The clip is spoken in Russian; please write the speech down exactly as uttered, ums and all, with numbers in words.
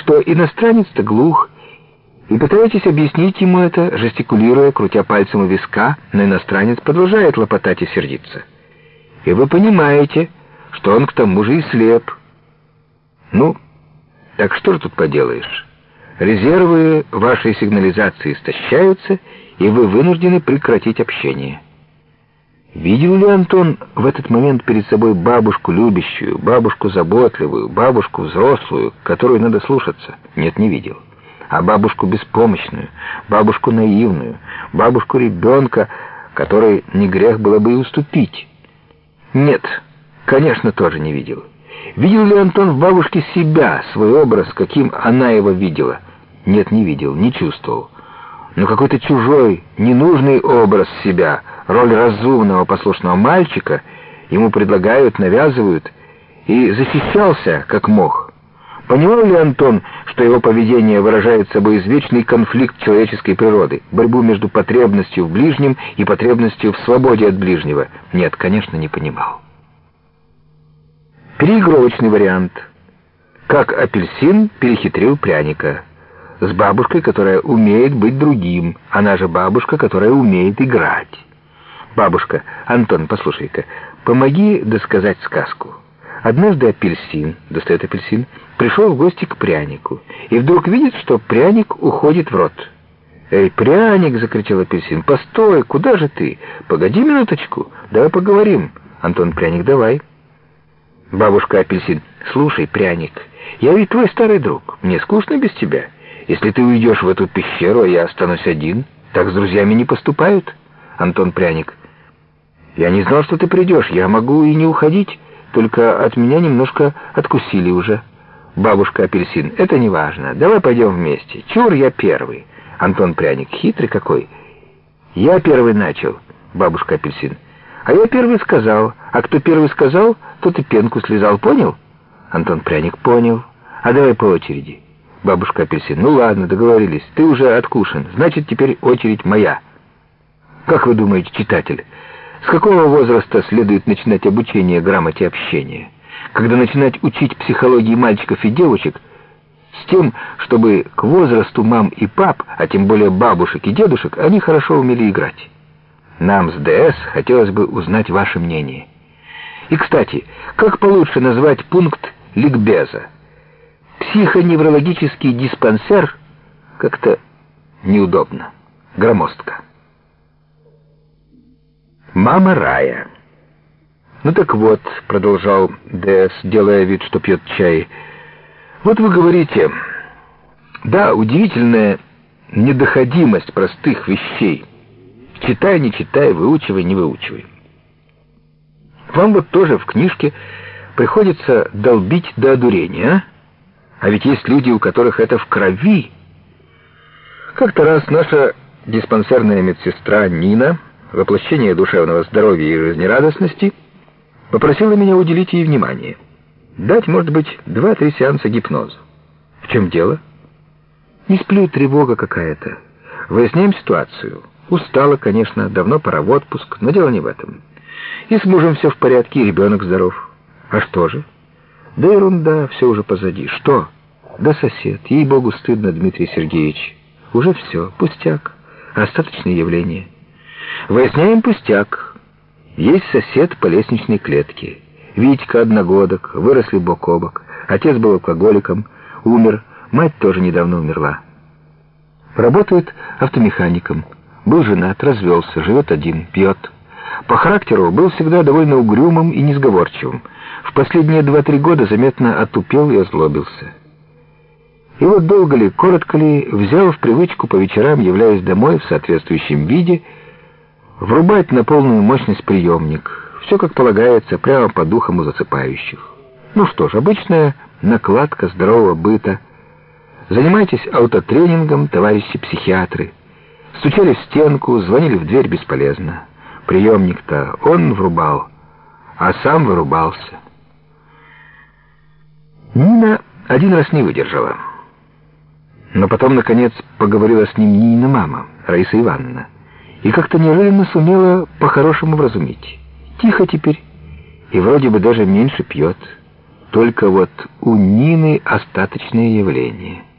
что иностранец-то глух, и пытаетесь объяснить ему это, жестикулируя, крутя пальцем у виска, но иностранец продолжает лопотать и сердиться. И вы понимаете, что он к тому же и слеп. Ну, так что же тут поделаешь? Резервы вашей сигнализации истощаются, и вы вынуждены прекратить общение. Видел ли Антон в этот момент перед собой бабушку любящую, бабушку заботливую, бабушку взрослую, которую надо слушаться? Нет, не видел. А бабушку беспомощную, бабушку наивную, бабушку ребенка, которой не грех было бы и уступить? Нет, конечно, тоже не видел. Видел ли Антон в бабушке себя, свой образ, каким она его видела? Нет, не видел, не чувствовал. Но какой-то чужой, ненужный образ себя, роль разумного, послушного мальчика ему предлагают, навязывают, и защищался, как мог. Понимал ли Антон, что его поведение выражает собой извечный конфликт человеческой природы, борьбу между потребностью в ближнем и потребностью в свободе от ближнего? Нет, конечно, не понимал. Переигровочный вариант. Как апельсин перехитрил пряника. С бабушкой, которая умеет быть другим. Она же бабушка, которая умеет играть. Бабушка: Антон, послушай-ка, помоги досказать сказку. Однажды апельсин, достает апельсин, пришел в гости к прянику, и вдруг видит, что пряник уходит в рот. «Эй, пряник!» — закричал апельсин. «Постой, куда же ты? Погоди минуточку, давай поговорим». Антон: пряник, давай. Бабушка апельсин: слушай, пряник, я ведь твой старый друг, мне скучно без тебя. Если ты уйдешь в эту пещеру, а я останусь один, так с друзьями не поступают. Антон: пряник, я не знал, что ты придешь, я могу и не уходить, только от меня немножко откусили уже. Бабушка апельсин: это не важно, давай пойдем вместе. Чур, я первый. Антон: пряник, хитрый какой. Я первый начал. Бабушка апельсин: а я первый сказал, а кто первый сказал, тот и пенку слезал, понял? Антон: пряник, понял. А давай по очереди. Бабушка апельсин: ну ладно, договорились, ты уже откушен, значит теперь очередь моя. Как вы думаете, читатель, с какого возраста следует начинать обучение грамоте общения? Когда начинать учить психологии мальчиков и девочек, с тем, чтобы к возрасту мам и пап, а тем более бабушек и дедушек, они хорошо умели играть. Нам с ДС хотелось бы узнать ваше мнение. И, кстати, как получше назвать пункт ликбеза? Психоневрологический диспансер как-то неудобно, громоздко. Мама Рая. «Ну так вот», — продолжал ДС, делая вид, что пьет чай, — «вот вы говорите, да, удивительная недоходимость простых вещей. Читай, не читай, выучивай, не выучивай. Вам вот тоже в книжке приходится долбить до одурения, а? А ведь есть люди, у которых это в крови». Как-то раз наша диспансерная медсестра Нина, воплощение душевного здоровья и жизнерадостности, попросила меня уделить ей внимание. Дать, может быть, два-три сеанса гипноза. В чем дело? Не сплю, тревога какая-то. Выясняем ситуацию. Устала, конечно, давно пора в отпуск, но дело не в этом. И с мужем все в порядке, и ребенок здоров. А что же? Да ерунда, все уже позади. Что? Да сосед. Ей-богу, стыдно, Дмитрий Сергеевич. Уже все, пустяк, остаточное явление. Выясняем пустяк. Есть сосед по лестничной клетке. Витька, одногодок, выросли бок о бок. Отец был алкоголиком, умер, мать тоже недавно умерла. Работает автомехаником. Был женат, развелся, живет один, пьет. По характеру был всегда довольно угрюмым и несговорчивым. В последние два-три года заметно отупел и озлобился. И вот долго ли, коротко ли, взял в привычку по вечерам, являясь домой в соответствующем виде, врубать на полную мощность приемник. Все как полагается, прямо по духам у засыпающих. Ну что ж, обычная накладка здорового быта. Занимайтесь аутотренингом, товарищи психиатры. Стучали в стенку, звонили в дверь, бесполезно. Приемник-то он врубал, а сам вырубался. Нина один раз не выдержала. Но потом, наконец, поговорила с ним Нинина мама, Раиса Ивановна, и как-то неожиданно сумела по-хорошему вразумить. Тихо теперь, и вроде бы даже меньше пьет. Только вот у Нины остаточные явления.